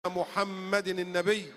محمد النبي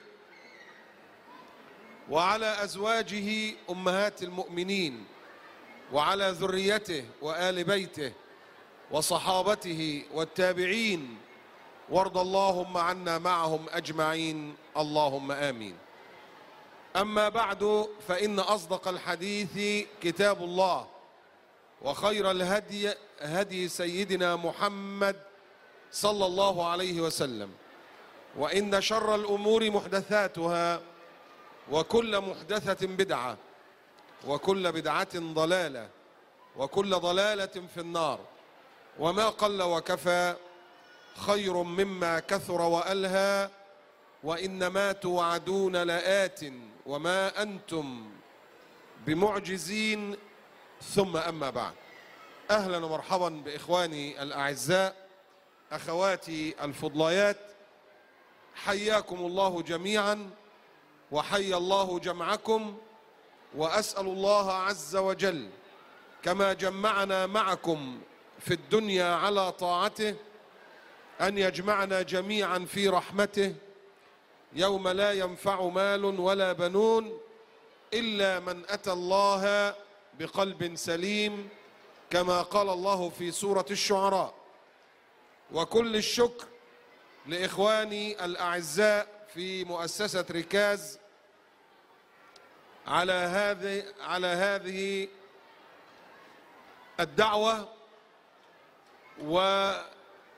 وعلى أزواجه أمهات المؤمنين وعلى ذريته وآل بيته وصحابته والتابعين، وارض اللهم عنا معهم أجمعين، اللهم آمين. أما بعد، فإن أصدق الحديث كتاب الله، وخير الهدي هدي سيدنا محمد صلى الله عليه وسلم، وإن شر الأمور محدثاتها، وكل محدثة بدعة، وكل بدعة ضلالة، وكل ضلالة في النار. وما قل وكفى خير مما كثر وألهى، وإنما توعدون لآت وما أنتم بمعجزين. ثم أما بعد، أهلا ومرحبا بإخواني الأعزاء، أخواتي الفضليات، حياكم الله جميعا وحيا الله جمعكم، وأسأل الله عز وجل كما جمعنا معكم في الدنيا على طاعته أن يجمعنا جميعا في رحمته يوم لا ينفع مال ولا بنون إلا من أتى الله بقلب سليم، كما قال الله في سورة الشعراء. وكل الشكر لإخواني الأعزاء في مؤسسة ركاز على هذه الدعوة وعلى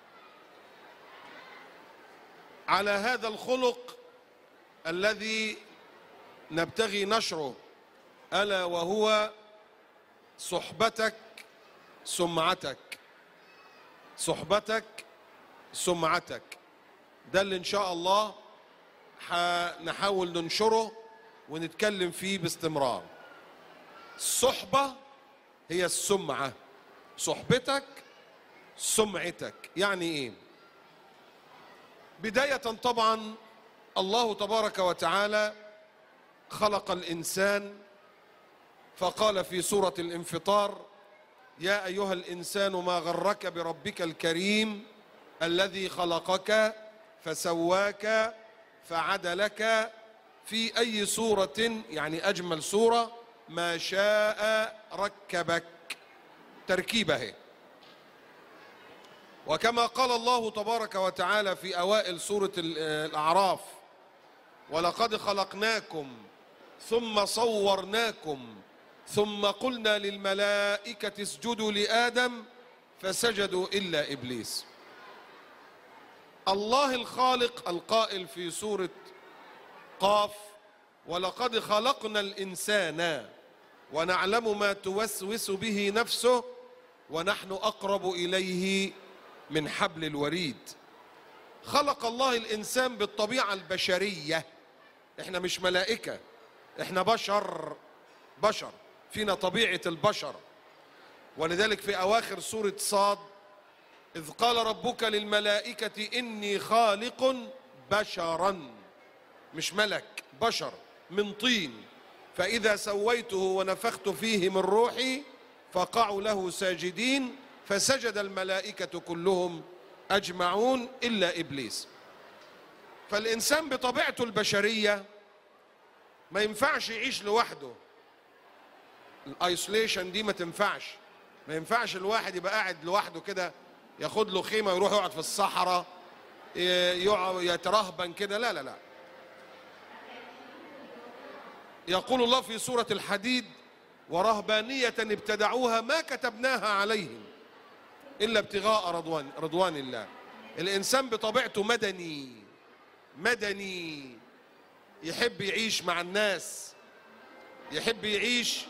هذا الخلق الذي نبتغي نشره، ألا وهو صحبتك سمعتك. صحبتك سمعتك، ده اللي إن شاء الله نحاول ننشره ونتكلم فيه باستمرار. الصحبة هي السمعة، صحبتك سمعتك. يعني إيه؟ بداية طبعا الله تبارك وتعالى خلق الإنسان فقال في سورة الانفطار: يا أيها الإنسان ما غرك بربك الكريم الذي خلقك فسواك فعدلك في أي صورة، يعني أجمل صورة، ما شاء ركبك. تركيبه. وكما قال الله تبارك وتعالى في أوائل سورة الأعراف: ولقد خلقناكم ثم صورناكم ثم قلنا للملائكة اسجدوا لآدم فسجدوا إلا إبليس. الله الخالق القائل في سورة قاف: ولقد خلقنا الإنسان ونعلم ما توسوس به نفسه ونحن أقرب إليه من حبل الوريد. خلق الله الإنسان بالطبيعة البشرية. احنا مش ملائكة، احنا بشر فينا طبيعة البشر. ولذلك في أواخر سورة صاد: إذ قال ربك للملائكة إني خالق بشرا، مش ملك، بشر من طين، فإذا سويته ونفخت فيه من روحي فقعوا له ساجدين، فسجد الملائكة كلهم أجمعون إلا إبليس. فالإنسان بطبيعته البشرية ما ينفعش يعيش لوحده. الايسوليشن دي ما ينفعش الواحد يبقى قاعد لوحده كده، ياخد له خيمة ويروح يقعد في الصحراء يترهبن كده. لا لا لا. يقول الله في سورة الحديد: ورهبانية ابتدعوها ما كتبناها عليهم إلا ابتغاء رضوان الله. الإنسان بطبيعته مدني، يحب يعيش مع الناس، يحب يعيش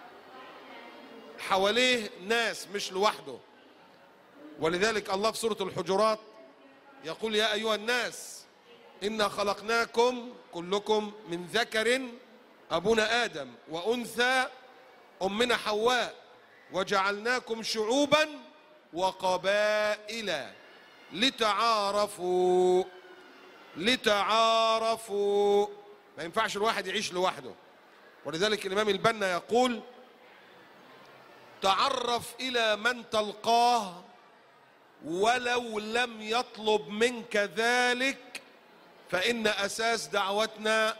حواليه ناس مش لوحده. ولذلك الله في سورة الحجرات يقول: يا أيها الناس إنا خلقناكم كلكم من ذكر أبونا آدم وأنثى أمنا حواء وجعلناكم شعوبا وقبائل لتعارفوا. ما ينفعش الواحد يعيش لوحده. ولذلك الإمام البنا يقول: تعرف إلى من تلقاه ولو لم يطلب منك ذلك فإن أساس دعوتنا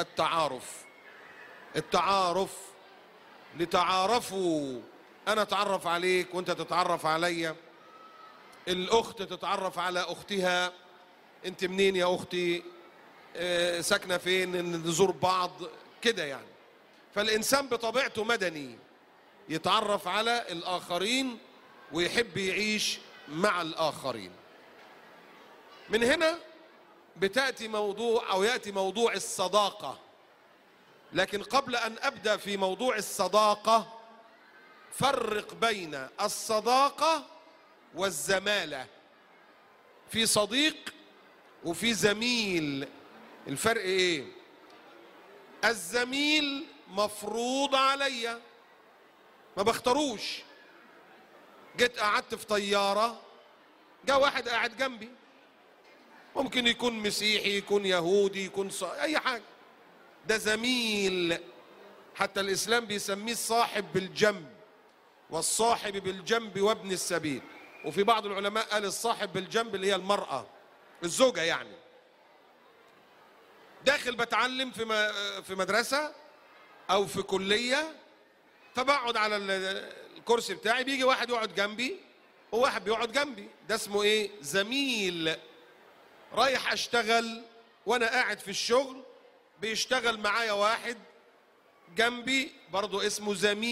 التعارف لتعارفوا، أنا أتعرف عليك وأنت تتعرف عليا، الأخت تتعرف على أختها، أنت منين يا أختي، ساكنة فين، نزور بعض كده يعني. فالإنسان بطبيعته مدني، يتعرف على الآخرين ويحب يعيش مع الآخرين. من هنا بتأتي موضوع أو يأتي موضوع الصداقة. لكن قبل أن أبدأ في موضوع الصداقة، فرق بين الصداقة والزمالة. في صديق وفي زميل. الفرق إيه؟ الزميل مفروض عليا، ما بختاروش. جيت قعدت في طيارة، جاء واحد قاعد جنبي، ممكن يكون مسيحي، يكون يهودي، يكون أي حاجة، ده زميل. حتى الإسلام بيسميه الصاحب بالجنب، والصاحب بالجنب وابن السبيل. وفي بعض العلماء قال الصاحب بالجنب اللي هي المرأة، الزوجة يعني. داخل بتعلم في مدرسة أو في كلية، فبقعد على الكرسي بتاعي، بيجي واحد يقعد جنبي وواحد بيقعد جنبي، ده اسمه ايه؟ زميل. رايح اشتغل وانا قاعد في الشغل، بيشتغل معايا واحد جنبي برضو اسمه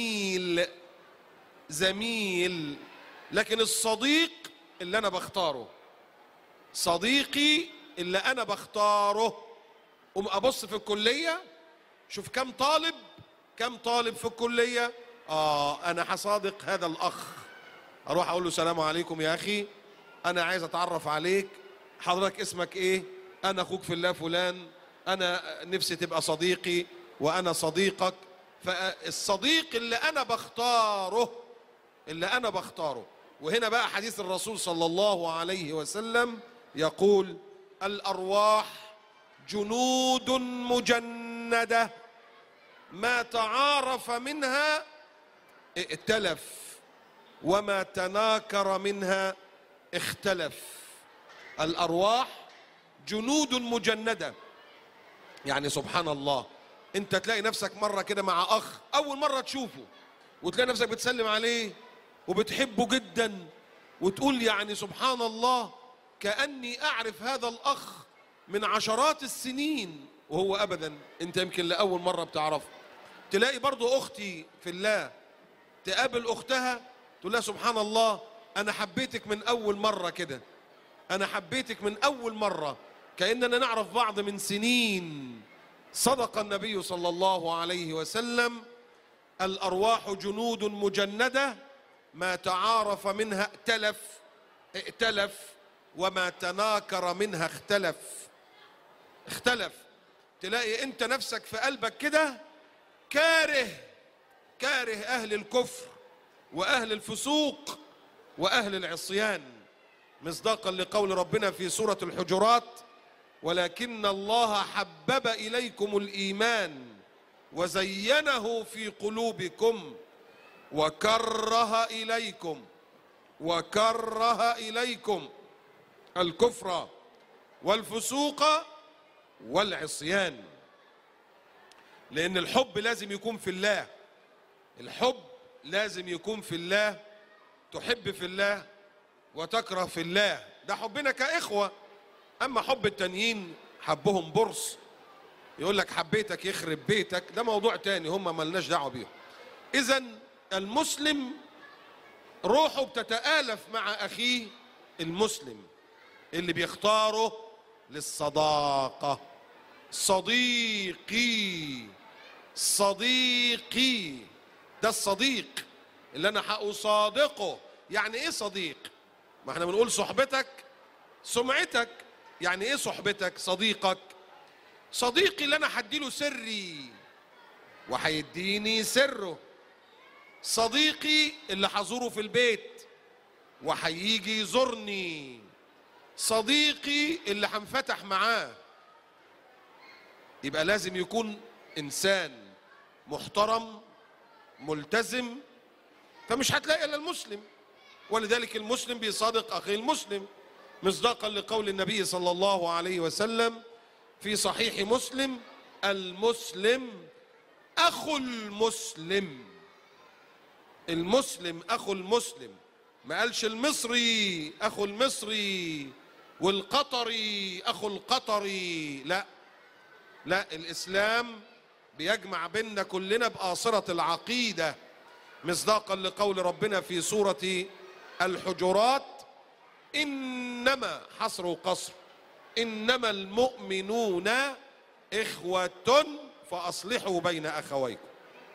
زميل. لكن الصديق اللي انا بختاره، صديقي اللي انا بختاره. ابص في الكلية، شوف كم طالب في الكلية، انا هصادق هذا الاخ، اروح اقول له السلام عليكم يا اخي، انا عايز اتعرف عليك، حضرتك اسمك ايه؟ انا اخوك في الله فلان، انا نفسي تبقى صديقي وانا صديقك. فالصديق اللي انا بختاره. وهنا بقى حديث الرسول صلى الله عليه وسلم يقول: الارواح جنود مجندة، ما تعارف منها ائتلف، وما تناكر منها اختلف. الأرواح جنود مجندة، يعني سبحان الله، انت تلاقي نفسك مرة كده مع أخ أول مرة تشوفه، وتلاقي نفسك بتسلم عليه وبتحبه جدا، وتقول يعني سبحان الله كأني أعرف هذا الأخ من عشرات السنين، وهو أبدا انت يمكن لأول مرة بتعرفه. تلاقي برضو أختي في الله تقابل أختها تقول لها سبحان الله أنا حبيتك من أول مرة كده، أنا حبيتك من أول مرة، كأننا نعرف بعض من سنين. صدق النبي صلى الله عليه وسلم: الأرواح جنود مجندة، ما تعارف منها ائتلف، وما تناكر منها اختلف. تلاقي انت نفسك في قلبك كده كاره أهل الكفر وأهل الفسوق وأهل العصيان، مصداقا لقول ربنا في سورة الحجرات: ولكن الله حبب إليكم الإيمان وزينه في قلوبكم وكره إليكم الكفر والفسوق والعصيان. لأن الحب لازم يكون في الله، الحب لازم يكون في الله، تحب في الله وتكره في الله، ده حبنا كإخوة. أما حب التانيين حبهم برص، يقول لك حبيتك يخرب بيتك، ده موضوع تاني، هم ملناش دعوة بيهم. إذن المسلم روحه بتتآلف مع أخيه المسلم اللي بيختاره للصداقة. صديقي ده الصديق اللي أنا هأصادقه. يعني إيه صديق؟ ما احنا بنقول صحبتك سمعتك، يعني إيه صحبتك؟ صديقك صديقي اللي أنا هديله سري وهيديني سره، صديقي اللي هزوره في البيت وهيجي يزورني، صديقي اللي هنفتح معاه. يبقى لازم يكون إنسان محترم ملتزم، فمش هتلاقي إلا المسلم. ولذلك المسلم بيصادق أخيه المسلم، مصداقا لقول النبي صلى الله عليه وسلم: في صحيح مسلم: المسلم أخو المسلم. المسلم أخو المسلم، ما قالش المصري أخو المصري والقطري أخو القطري، لا لا، الإسلام بيجمع بيننا كلنا بآصرة العقيدة، مصداقا لقول ربنا في سورة الحجرات: إنما حصر وقصر إنما المؤمنون إخوة فأصلحوا بين أخويكم.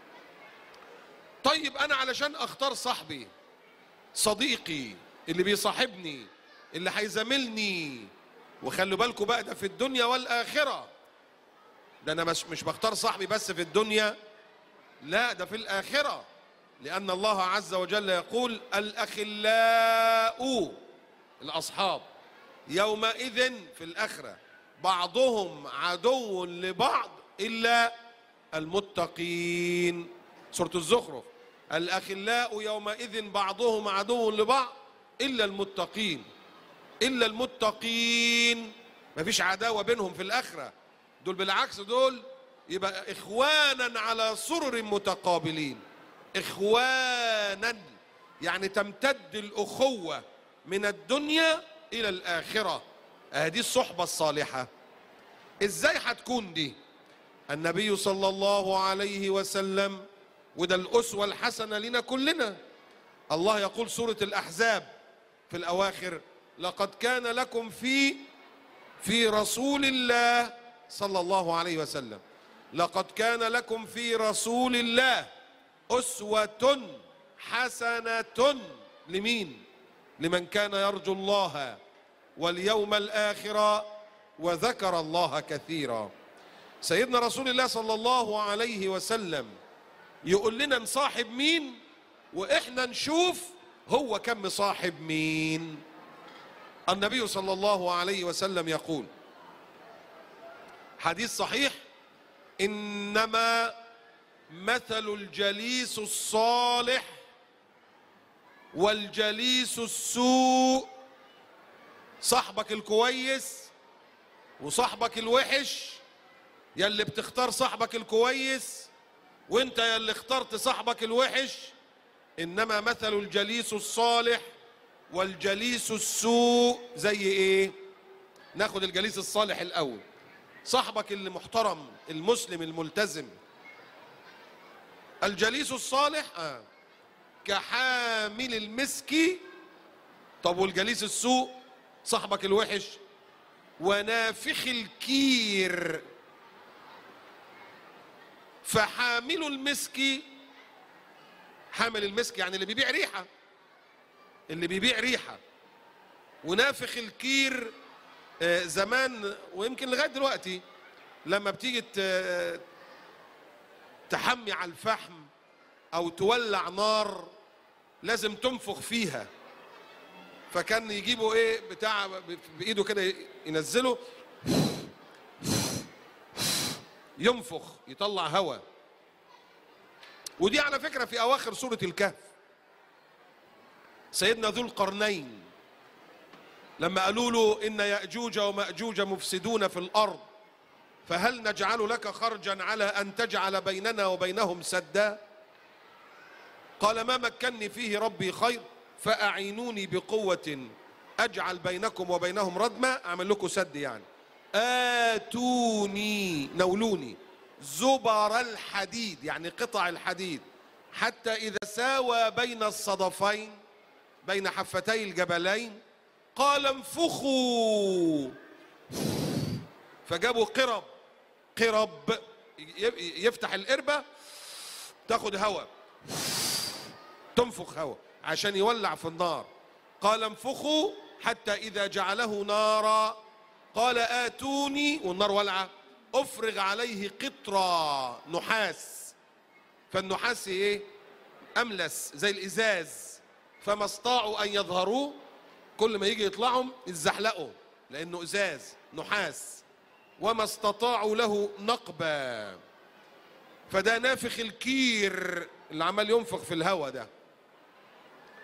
طيب أنا علشان أختار صاحبي صديقي اللي بيصاحبني اللي هيزاملني، وخلوا بالكم بقى ده في الدنيا والآخرة، ده أنا مش بختار صاحبي بس في الدنيا، لا ده في الآخرة، لأن الله عز وجل يقول: الأخلاء، الأصحاب، يومئذ في الآخرة بعضهم عدو لبعض إلا المتقين. سورة الزخرف: الأخلاء يومئذ بعضهم عدو لبعض إلا المتقين. إلا المتقين، مفيش عداوة بينهم في الآخرة، دول بالعكس دول يبقى إخوانا على سرر متقابلين. إخوانا يعني تمتد الأخوة من الدنيا إلى الآخرة. دي الصحبة الصالحة. إزاي هتكون دي؟ النبي صلى الله عليه وسلم، وده الأسوة الحسنة لنا كلنا. الله يقول سورة الأحزاب في الأواخر: لقد كان لكم في رسول الله صلى الله عليه وسلم، لقد كان لكم في رسول الله أسوة حسنة. لمين؟ لمن كان يرجو الله واليوم الآخر وذكر الله كثيرا. سيدنا رسول الله صلى الله عليه وسلم يقول لنا نصاحب مين، وإحنا نشوف هو كم مصاحب مين. النبي صلى الله عليه وسلم يقول، حديث صحيح: إنما مثل الجليس الصالح والجليس السوء. صاحبك الكويس وصاحبك الوحش، يلي بتختار صاحبك الكويس وانت يلي اخترت صاحبك الوحش، انما مثل الجليس الصالح والجليس السوء زي ايه؟ ناخد الجليس الصالح الاول، صاحبك اللي محترم المسلم الملتزم. الجليس الصالح كحامل المسك. طب والجليس السوء صاحبك الوحش ونافخ الكير. فحامل المسك، حامل المسك يعني اللي بيبيع ريحة، اللي بيبيع ريحة. ونافخ الكير زمان ويمكن لغاية دلوقتي لما بتيجي تحمي على الفحم او تولع نار لازم تنفخ فيها، فكان يجيبوا ايه بتاع بايده كده ينزله ينفخ يطلع هواء. ودي على فكرة في اواخر سورة الكهف سيدنا ذو القرنين لما قالوا له إن يأجوج ومأجوج مفسدون في الأرض فهل نجعل لك خرجا على أن تجعل بيننا وبينهم سدا؟ قال ما مكنني فيه ربي خير فأعينوني بقوة أجعل بينكم وبينهم ردما، أعمل لكم سد يعني. آتوني نولوني زبر الحديد يعني قطع الحديد حتى إذا ساوى بين الصدفين بين حفتي الجبلين قال انفخوا، فجابوا قرب يفتح القربة تاخد هواء تنفخ هواء عشان يولع في النار. قال انفخوا حتى إذا جعله نارا قال آتوني، والنار ولعة، أفرغ عليه قطرة نحاس. فالنحاس ايه؟ أملس زي الإزاز، فما استطاعوا أن يظهروه، كل ما يجي يطلعهم يتزحلقوا لأنه إزاز نحاس، وما استطاعوا له نقبا. فده نافخ الكير اللي عمال ينفخ في الهواء ده.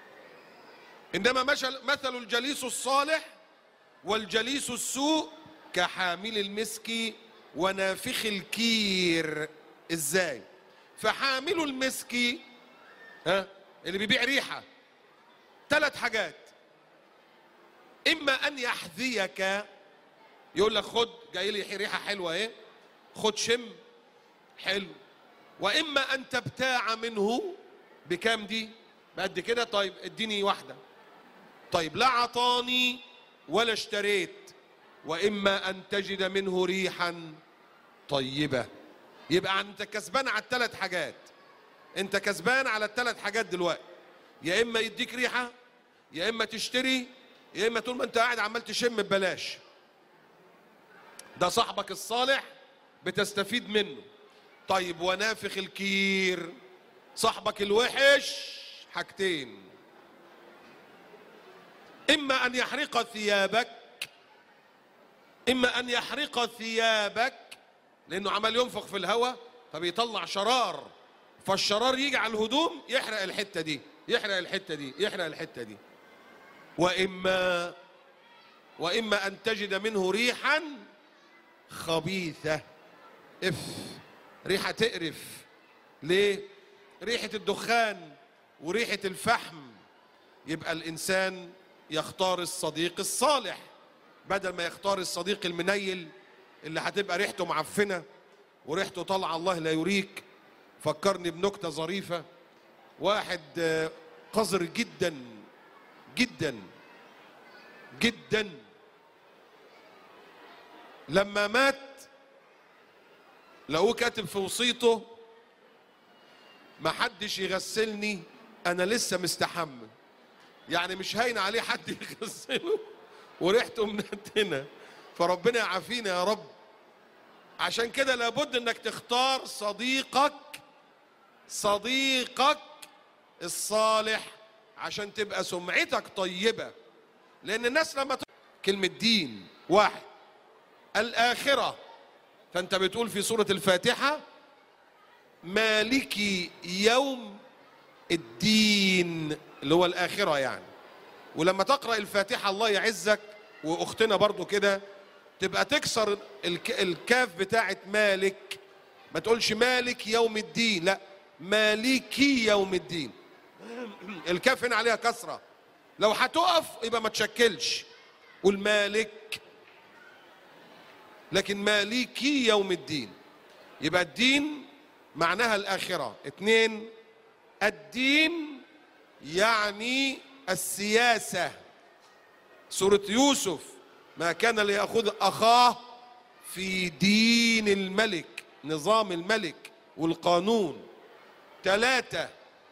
إنما مثل الجليس الصالح والجليس السوء كحامل المسك ونافخ الكير. ازاي؟ فحامل المسك اللي بيبيع ريحة 3 حاجات: اما ان يحذيك، يقول لك خد، جاي لي ريحة حلوة ايه، خد شم حلو. واما ان تبتاع منه. بكام دي؟ بقد كده. طيب اديني واحدة. طيب لا عطاني ولا اشتريت. واما ان تجد منه ريحا طيبة. يبقى انت كسبان على ال3 حاجات. انت كسبان على ال3 حاجات دلوقتي. يا اما يديك ريحة، يا اما تشتري، يا اما طول ما انت قاعد عمال تشم ببلاش. ده صاحبك الصالح بتستفيد منه. طيب ونافخ الكير، صاحبك الوحش حاجتين: اما ان يحرق ثيابك، اما ان يحرق ثيابك لانه عمال ينفخ في الهواء فبيطلع شرار، فالشرار يجي على الهدوم يحرق الحته دي، يحرق الحته دي، يحرق الحته دي. واما ان تجد منه ريحا خبيثه. ريحه تقرف. ليه؟ ريحه الدخان وريحه الفحم. يبقى الانسان يختار الصديق الصالح بدل ما يختار الصديق المنيل اللي هتبقى ريحته معفنه وريحته طالعه الله لا يريك. فكرني بنكته ظريفه. واحد قذر جدا جدا جدا، لما مات لقوه كاتب في وصيته: ما حدش يغسلني انا لسه مستحمى. يعني مش هين عليه حد يغسله وريحته منتنه. فربنا يعافينا يا رب. عشان كده لابد انك تختار صديقك الصالح عشان تبقى سمعتك طيبة. لان الناس لما كلمة دين واحد، الآخرة، فانت بتقول في سورة الفاتحة: مالكي يوم الدين، اللي هو الآخرة يعني. ولما تقرأ الفاتحة الله يعزك، واختنا برضو كده، تبقى تكسر الكاف بتاعت مالك. ما تقولش مالك يوم الدين، لا، مالكي يوم الدين. الكاف هنا عليها كسرة. لو هتقف يبقى ما تشكلش، قول مالك، لكن مالكي يوم الدين. يبقى الدين معناها الآخرة. 2، الدين يعني السياسة. سورة يوسف: ما كان ليأخذ أخاه في دين الملك، نظام الملك والقانون. 3،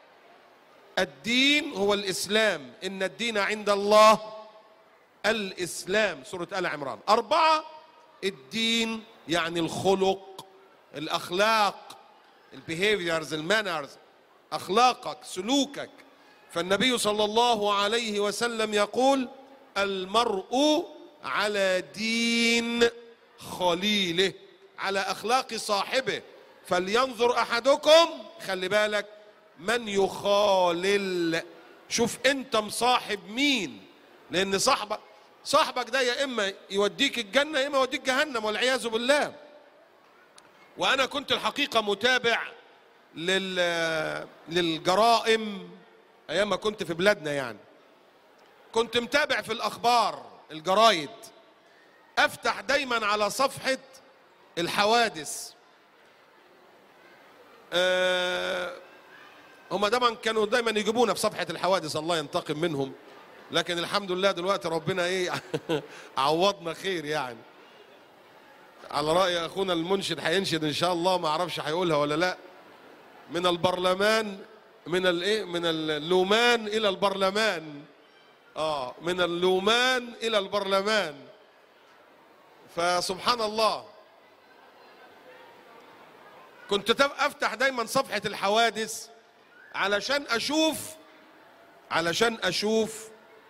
الدين هو الإسلام، إن الدين عند الله الإسلام، سورة آل عمران. 4، الدين يعني الخلق، الأخلاق، البيهيفيرز، المانرز، أخلاقك، سلوكك. فالنبي صلى الله عليه وسلم يقول: المرء على دين خليله، على أخلاق صاحبه، فلينظر أحدكم، خلي بالك، من يخالل. شوف أنت مصاحب مين، لأن صاحبك ده يا إما يوديك الجنة يا إما يوديك جهنم والعياذ بالله. وأنا كنت الحقيقة متابع للجرائم أيام ما كنت في بلادنا يعني. كنت متابع في الأخبار، الجرايد، أفتح دايما على صفحة الحوادث. هم طبعا كانوا دايما يجيبونا في صفحة الحوادث، الله ينتقم منهم. لكن الحمد لله دلوقتي ربنا ايه عوضنا خير يعني. على رأي اخونا المنشد هينشد ان شاء الله، ما اعرفش هيقولها ولا لا: من البرلمان، من اللومان الى البرلمان. من اللومان الى البرلمان. فسبحان الله. كنت افتح دايما صفحة الحوادث علشان اشوف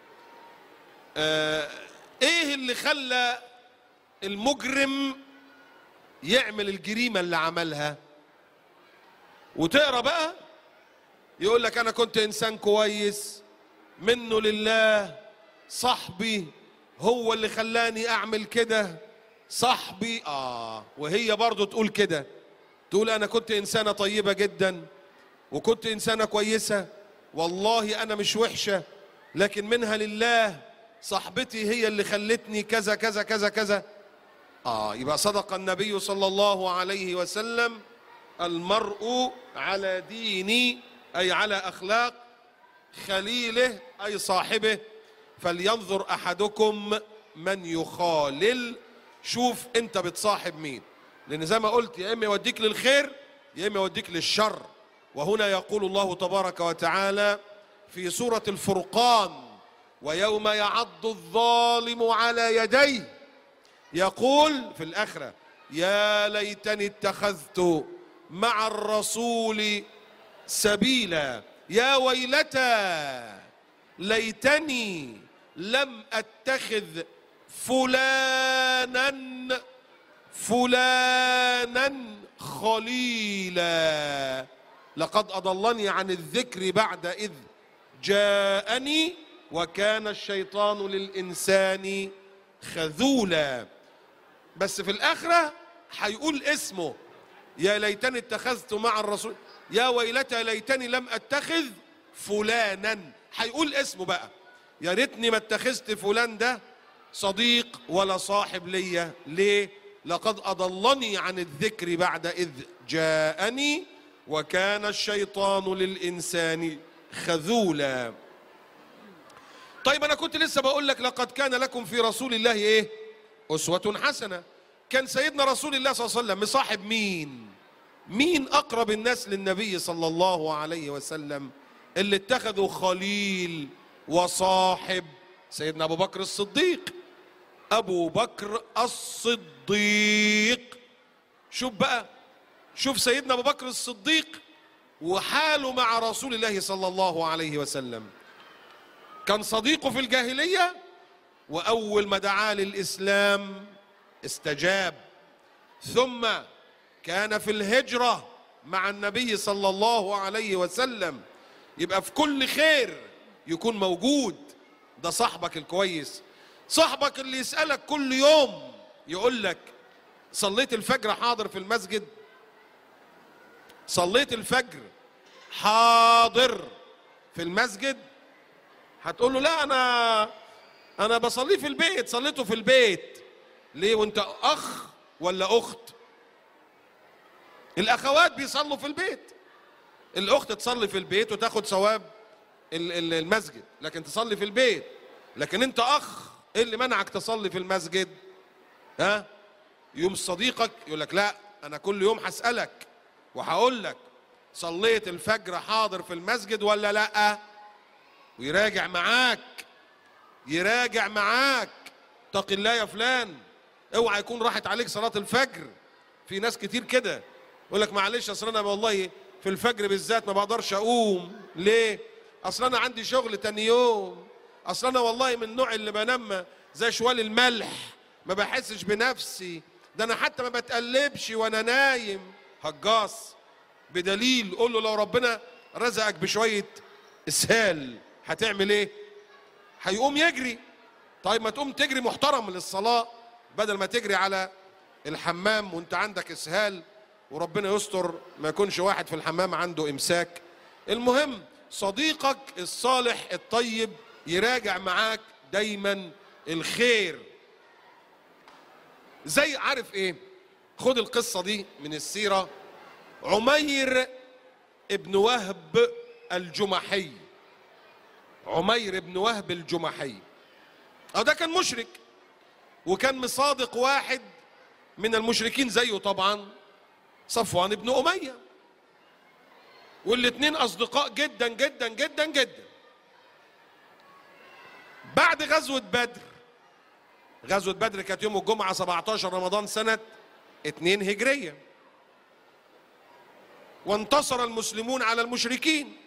ايه اللي خلى المجرم يعمل الجريمة اللي عملها. وتقرا بقى يقول لك: انا كنت انسان كويس منه لله، صاحبي هو اللي خلاني اعمل كده، صاحبي وهي برضو تقول كده، تقول انا كنت انسانة طيبة جدا وكنت انسانة كويسة، والله انا مش وحشة، لكن منها لله صاحبتي هي اللي خلتني كذا كذا كذا كذا. يبقى صدق النبي صلى الله عليه وسلم: المرء على دين، أي على أخلاق خليله أي صاحبه، فلينظر أحدكم من يخالل. شوف أنت بتصاحب مين، لأن زي ما قلت يا إما يوديك للخير يا إما يوديك للشر. وهنا يقول الله تبارك وتعالى في سورة الفرقان: ويوم يعض الظالم على يديه يقول في الآخرة: يا ليتني اتخذت مع الرسول سبيلا، يا ويلتى ليتني لم اتخذ فلانا خليلا، لقد اضلني عن الذكر بعد اذ جاءني وكان الشيطان للانسان خذولا. بس في الاخره هيقول اسمه: يا ليتني اتخذت مع الرسول، يا ويلتى ليتني لم اتخذ فلانا. هيقول اسمه بقى: يا ريتني ما اتخذت فلان ده صديق ولا صاحب ليا. ليه؟ لقد اضلني عن الذكر بعد اذ جاءني وكان الشيطان للانسان خذولا. طيب انا كنت لسه بقول لك لقد كان لكم في رسول الله ايه؟ اسوة حسنة. كان سيدنا رسول الله صلى الله عليه وسلم مصاحب مين؟ مين اقرب الناس للنبي صلى الله عليه وسلم اللي اتخذوا خليل وصاحب؟ سيدنا ابو بكر الصديق. ابو بكر الصديق. شوف بقى، شوف سيدنا ابو بكر الصديق وحاله مع رسول الله صلى الله عليه وسلم. كان صديقه في الجاهلية، واول ما دعا للاسلام استجاب. ثم كان في الهجرة مع النبي صلى الله عليه وسلم. يبقى في كل خير يكون موجود. ده صاحبك الكويس، صاحبك اللي يسألك كل يوم يقول لك: صليت الفجر حاضر في المسجد؟ صليت الفجر حاضر في المسجد؟ هتقول له: لا انا بصليه في البيت. صليته في البيت ليه وانت اخ ولا اخت؟ الاخوات بيصلوا في البيت، الاخت تصلي في البيت وتاخد ثواب المسجد، لكن تصلي في البيت. لكن انت اخ، ايه اللي منعك تصلي في المسجد؟ يوم صديقك يقول لك: لا انا كل يوم هسألك وهقول لك صليت الفجر حاضر في المسجد ولا لا، ويراجع معاك. اتق الله يا فلان، اوعى يكون راحت عليك صلاة الفجر. في ناس كتير كده يقول لك: معلش اصل انا والله في الفجر بالذات ما بقدرش اقوم. ليه؟ اصل انا عندي شغل تاني يوم، اصل انا والله من النوع اللي بنام زي شوال الملح، ما بحسش بنفسي، ده انا حتى ما بتقلبش وانا نايم. هجاص. بدليل قول له: لو ربنا رزقك بشوية اسهال هتعمل ايه؟ هيقوم يجري. طيب ما تقوم تجري محترم للصلاة بدل ما تجري على الحمام وانت عندك اسهال، وربنا يستر ما يكونش واحد في الحمام عنده امساك. المهم صديقك الصالح الطيب يراجع معاك دايما الخير. زي عارف ايه؟ خد القصة دي من السيرة. عمير ابن وهب الجمحي. عمير ابن وهب الجمحي ده كان مشرك، وكان مصادق واحد من المشركين زيه طبعا، صفوان بن أمية، والاتنين أصدقاء جدا جدا جدا جدا. بعد غزوة بدر كانت يوم الجمعة 17 رمضان سنة 2 هجرية، وانتصر المسلمون على المشركين،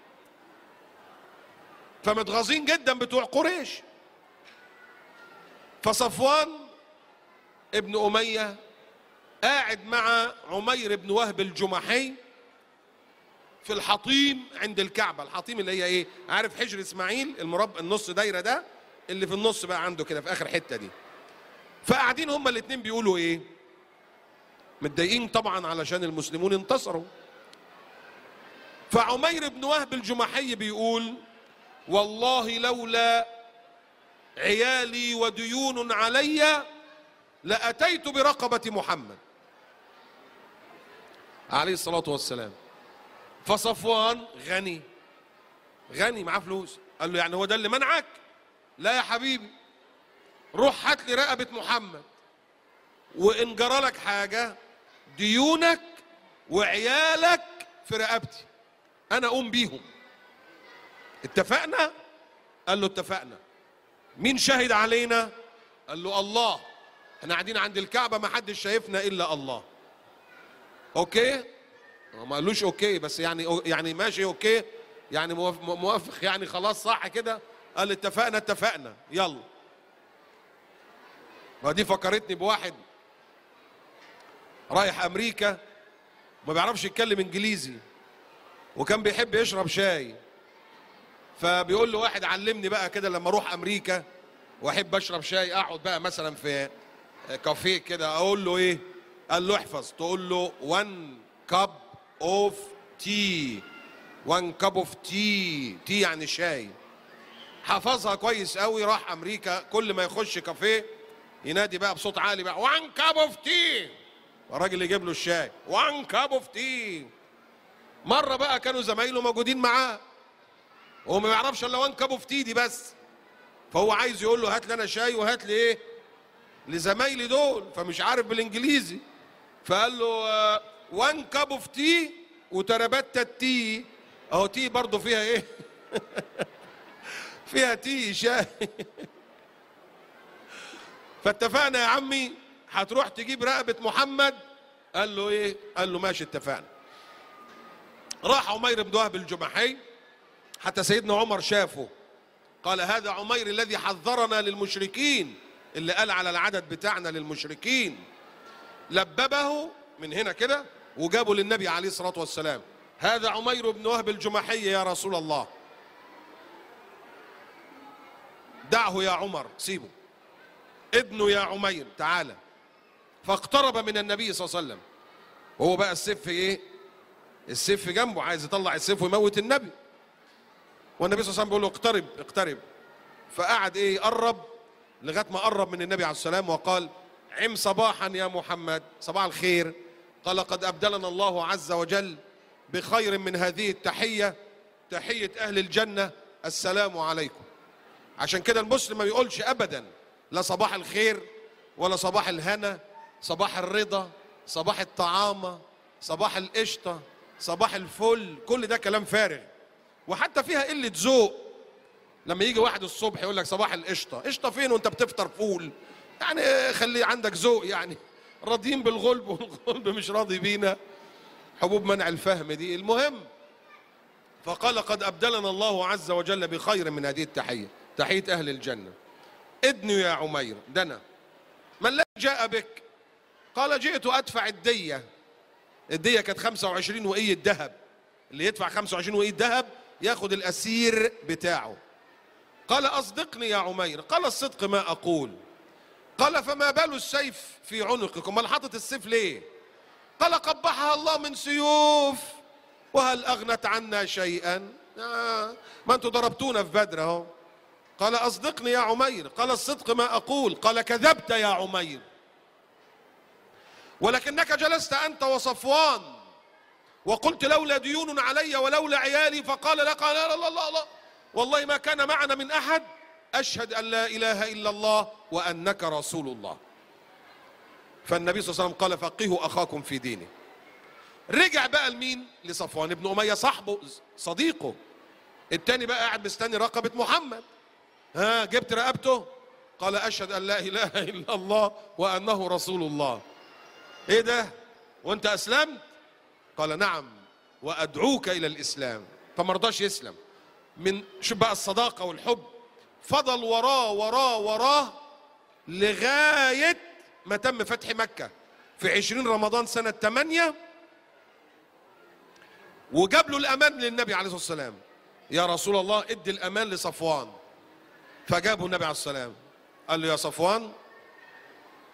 فمتغاظين جدا بتوع قريش. فصفوان ابن أمية قاعد مع عمير بن وهب الجمحي في الحطيم عند الكعبة. الحطيم اللي هي ايه؟ عارف حجر اسماعيل المربع النص دايرة ده اللي في النص بقى عنده كده في اخر حتة دي. فقاعدين هما الاتنين بيقولوا ايه؟ متضايقين طبعا علشان المسلمون انتصروا. فعمير بن وهب الجمحي بيقول: والله لولا عيالي وديون علي لأتيت برقبة محمد عليه الصلاة والسلام. فصفوان غني معاه فلوس، قال له يعني هو ده اللي منعك؟ لا يا حبيبي، روح هات لي رقبة محمد، وإن جرى لك حاجة ديونك وعيالك في رقبتي أنا أقوم بيهم. اتفقنا؟ قال له اتفقنا. مين شهد علينا؟ قال له الله، احنا قاعدين عند الكعبة ما حدش شايفنا إلا الله. أوكي؟ ما قالوش أوكي، بس يعني ماشي أوكي، يعني موافق، يعني خلاص صح كده. قال اتفقنا يلا. ما دي فكرتني بواحد رايح أمريكا ما بيعرفش يتكلم إنجليزي، وكان بيحب يشرب شاي، فبيقول له واحد علمني بقى كده لما اروح امريكا واحب اشرب شاي، اقعد بقى مثلا في كافيه كده، اقول له ايه؟ قال له احفظ، تقول له 1 cup of tea، 1 cup of tea، تي يعني شاي. حفظها كويس قوي. راح امريكا كل ما يخش كافيه ينادي بقى بصوت عالي بقى 1 cup of tea، والراجل يجيب له الشاي 1 cup of tea. مره بقى كانوا زمايله موجودين معاه وهو ما يعرفش الا 1 كاب اوف تي دي بس، فهو عايز يقول له هات لي انا شاي وهات لي ايه لزمايلي دول، فمش عارف بالانجليزي، فقال له 1 كاب اوف تي وتربت التي، اهو تي برضه فيها ايه؟ فيها تي شاي. فاتفقنا يا عمي، هتروح تجيب رقبة محمد. قال له ايه؟ قال له ماشي اتفقنا. راح عمير بن وهب الجمحي، حتى سيدنا عمر شافه، قال هذا عمير الذي حذرنا للمشركين، اللي قال على العدد بتاعنا للمشركين. لببه من هنا كده وجابوا للنبي عليه الصلاة والسلام: هذا عمير بن وهب الجمحي يا رسول الله، دعه يا عمر، سيبه، ابنه يا عمير تعالى. فاقترب من النبي صلى الله عليه وسلم، وهو بقى السيف ايه؟ السيف جنبه، عايز يطلع السيف ويموت النبي، والنبي صلى الله عليه وسلم بيقول له اقترب. فقعد ايه؟ يقرب لغايه ما قرب من النبي عليه السلام وقال: عم صباحا يا محمد، صباح الخير. قال: قد ابدلنا الله عز وجل بخير من هذه التحيه، تحيه اهل الجنه، السلام عليكم. عشان كده المسلم ما يقولش ابدا لا صباح الخير ولا صباح الهنا، صباح الرضا، صباح الطعامه، صباح القشطه، صباح الفل، كل ده كلام فارغ، وحتى فيها قله ذوق. لما يجي واحد الصبح يقول لك صباح القشطه، قشطه فين وانت بتفطر فول؟ يعني خلي عندك ذوق، يعني راضيين بالغلب والغلب مش راضي بينا، حبوب منع الفهم دي. المهم، فقال: قد ابدلنا الله عز وجل بخير من هذه التحيه، تحيه اهل الجنه. ادنوا يا عمير، دنا. ما الذي جاء بك؟ قال: جئت ادفع الديه. الديه كانت 25 وقية ذهب، اللي يدفع 25 وقية ذهب ياخد الاسير بتاعه. قال: اصدقني يا عمير. قال: الصدق ما اقول. قال: فما بال السيف في عنقكم؟ امال حاطط السيف ليه؟ قال: قبحها الله من سيوف، وهل اغنت عنا شيئا؟ ما انتوا ضربتونا في بدر اهو. قال: اصدقني يا عمير. قال: الصدق ما اقول. قال: كذبت يا عمير، ولكنك جلست انت وصفوان وقلت لولا ديون علي ولولا عيالي، فقال لك: لا لا لا لا والله ما كان معنا من احد، اشهد ان لا اله الا الله وانك رسول الله. فالنبي صلى الله عليه وسلم قال: فقهوا اخاكم في دينه. رجع بقى لمين؟ لصفوان بن اميه، صاحبه صديقه التاني، بقى قاعد مستني رقبه محمد. ها، جبت رقبته؟ قال: اشهد ان لا اله الا الله وانه رسول الله. ايه ده؟ وانت اسلمت؟ قال: نعم، وادعوك الى الاسلام. فما رضاش يسلم. من شوف بقى الصداقه والحب، فضل وراه لغايه ما تم فتح مكه في 20 رمضان سنه 8، وجاب له الامان للنبي عليه الصلاه والسلام: يا رسول الله ادي الامان لصفوان. فجابه النبي عليه الصلاه والسلام، قال له: يا صفوان،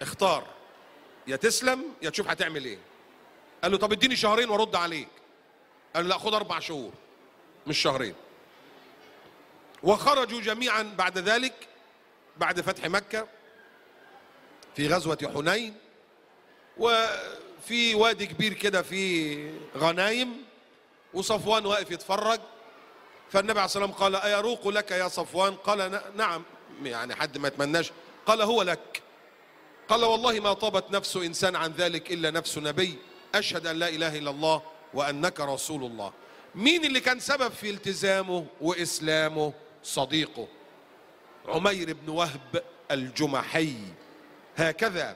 اختار، يا تسلم يا تشوف هتعمل ايه. قال له طب اديني شهرين وارد عليك. قال له لا، خد 4 شهور مش شهرين. وخرجوا جميعا بعد ذلك بعد فتح مكة في غزوة حنين، وفي وادي كبير كده فيه غنايم، وصفوان واقف يتفرج. فالنبي عليه الصلاة والسلام قال أيروق لك يا صفوان؟ قال نعم، يعني حد ما يتمناش. قال هو لك. قال والله ما طابت نفس إنسان عن ذلك إلا نفس نبي، أشهد أن لا إله إلا الله وأنك رسول الله. مين اللي كان سبب في التزامه وإسلامه؟ صديقه عمير بن وهب الجمحي. هكذا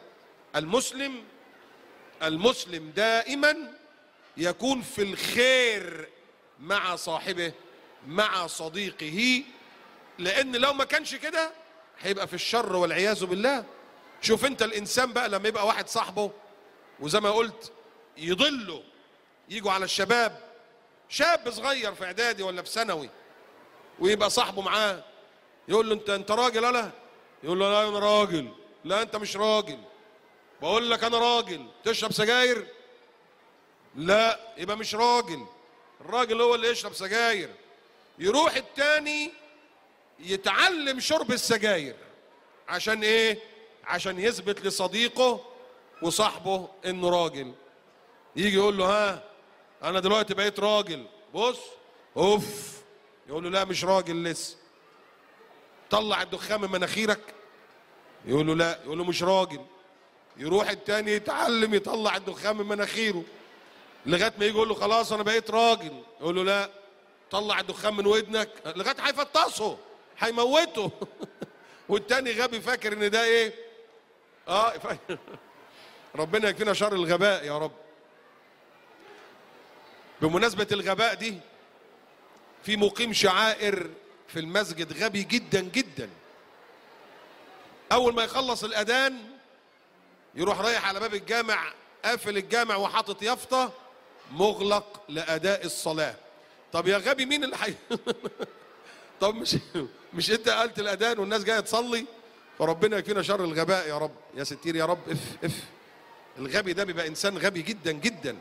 المسلم دائما يكون في الخير مع صاحبه، مع صديقه، لأن لو ما كانش كده هيبقى في الشر والعياذ بالله. شوف انت الإنسان بقى لما يبقى واحد صاحبه، وزي ما قلت يضله، يجوا على الشباب، شاب صغير في إعدادي ولا في ثانوي، ويبقى صاحبه معاه، يقول له انت راجل؟ ولا يقول له لا انا راجل. لا انت مش راجل، بقول لك انا راجل. تشرب سجاير؟ لا، يبقى مش راجل. الراجل هو اللي يشرب سجاير. يروح التاني يتعلم شرب السجاير عشان ايه؟ عشان يثبت لصديقه وصاحبه انه راجل. يجي يقول له ها انا دلوقتي بقيت راجل، بص اوف. يقول له لا مش راجل لسه. طلع الدخان من مناخيرك؟ يقول له لا. يقول له مش راجل. يروح التاني يتعلم يطلع الدخان من مناخيره لغايه ما يجي يقول له خلاص انا بقيت راجل. يقول له لا، طلع الدخان من ودنك، لغايه هيفطسه هيموته. والتاني غبي فاكر ان ده ايه؟ ربنا يكفينا شر الغباء يا رب. بمناسبة الغباء دي، في مقيم شعائر في المسجد غبي جدا جدا. أول ما يخلص الأذان يروح رايح على باب الجامع، قافل الجامع وحاطط يافطة مغلق لأداء الصلاة. طب يا غبي مين اللي طب مش أنت قلت الأذان والناس جاية تصلي؟ فربنا يكفينا شر الغباء يا رب، يا ستير يا رب. اف الغبي ده بيبقى إنسان غبي جدا جدا،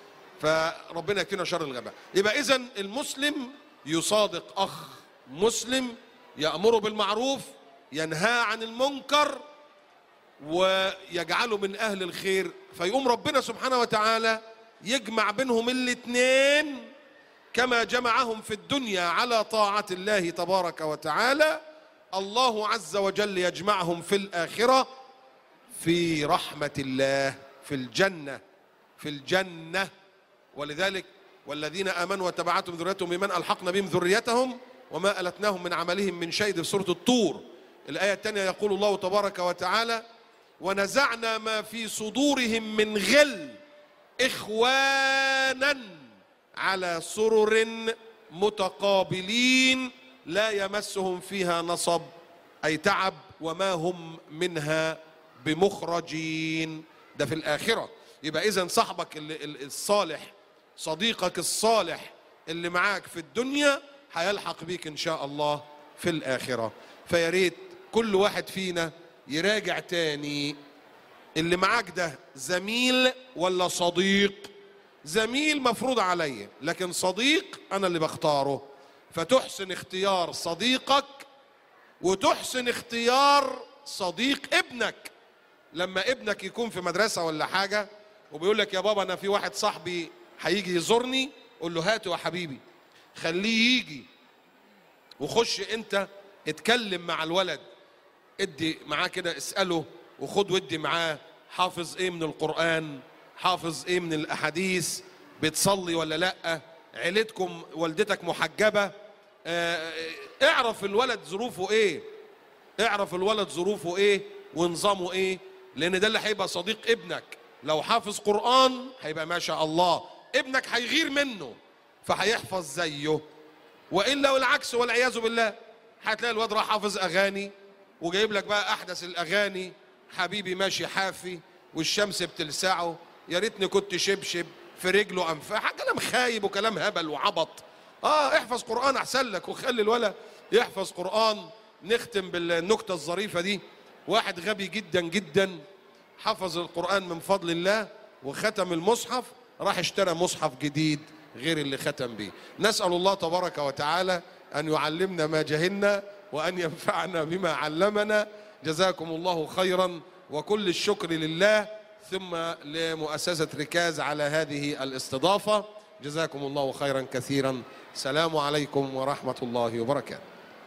فربنا يكفينا شر الغباء. يبقى إذن المسلم يصادق أخ مسلم، يأمره بالمعروف، ينهى عن المنكر، ويجعله من أهل الخير. فيقوم ربنا سبحانه وتعالى يجمع بينهم الاثنين كما جمعهم في الدنيا على طاعة الله تبارك وتعالى. الله عز وجل يجمعهم في الآخرة في رحمة الله، في الجنة. ولذلك والذين آمنوا وتبعتهم ذريتهم بمن ألحقنا بهم ذريتهم وما ألتناهم من عملهم من شيء، في سورة الطور. الآية الثانية يقول الله تبارك وتعالى ونزعنا ما في صدورهم من غل إخوانا على سرر متقابلين لا يمسهم فيها نصب أي تعب وما هم منها بمخرجين. ده في الآخرة. يبقى إذن صاحبك الصالح، صديقك الصالح اللي معاك في الدنيا هيلحق بيك إن شاء الله في الآخرة. فياريت كل واحد فينا يراجع تاني، اللي معاك ده زميل ولا صديق؟ زميل مفروض عليا، لكن صديق أنا اللي بختاره. فتحسن اختيار صديقك وتحسن اختيار صديق ابنك. لما ابنك يكون في مدرسة ولا حاجة وبيقول لك يا بابا أنا في واحد صاحبي هيجي يزورني، قول له هاته يا حبيبي، خليه يجي، وخش انت اتكلم مع الولد، ادي معاه كده، اسأله وخد ودي معاه، حافظ ايه من القرآن، حافظ ايه من الأحاديث، بتصلي ولا لأ، عيلتكم والدتك محجبة، اعرف الولد ظروفه ايه، اعرف الولد ظروفه ايه ونظامه ايه، لان ده اللي هيبقى صديق ابنك. لو حافظ قرآن هيبقى ما شاء الله ابنك هيغير منه فهيحفظ زيه، وإلا والعكس والعياذ بالله هتلاقي الواد راح حافظ أغاني وجايب لك بقى أحدث الأغاني، حبيبي ماشي حافي والشمس بتلسعه، يا ريتني كنت شبشب في رجله أنفاح، كلام خايب وكلام هبل وعبط. احفظ قرآن أحسن لك وخلي الولد يحفظ قرآن. نختم بالنكتة الظريفة دي. واحد غبي جدا جدا حفظ القرآن من فضل الله وختم المصحف، راح اشترى مصحف جديد غير اللي ختم به. نسأل الله تبارك وتعالى أن يعلمنا ما جهلنا وأن ينفعنا بما علمنا. جزاكم الله خيرا، وكل الشكر لله ثم لمؤسسة ركاز على هذه الاستضافة. جزاكم الله خيرا كثيرا. السلام عليكم ورحمة الله وبركاته.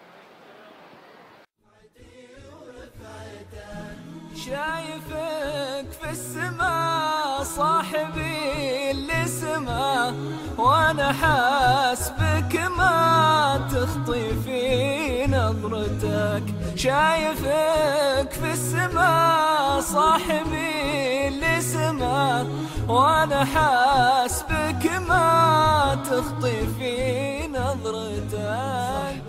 شايفك في السماء صاحبي اللي سما، وانا حاسبك ما تخطي في نظرتك. شايفك في السماء صاحبي اللي سما، وانا حاسبك ما تخطي في نظرتك.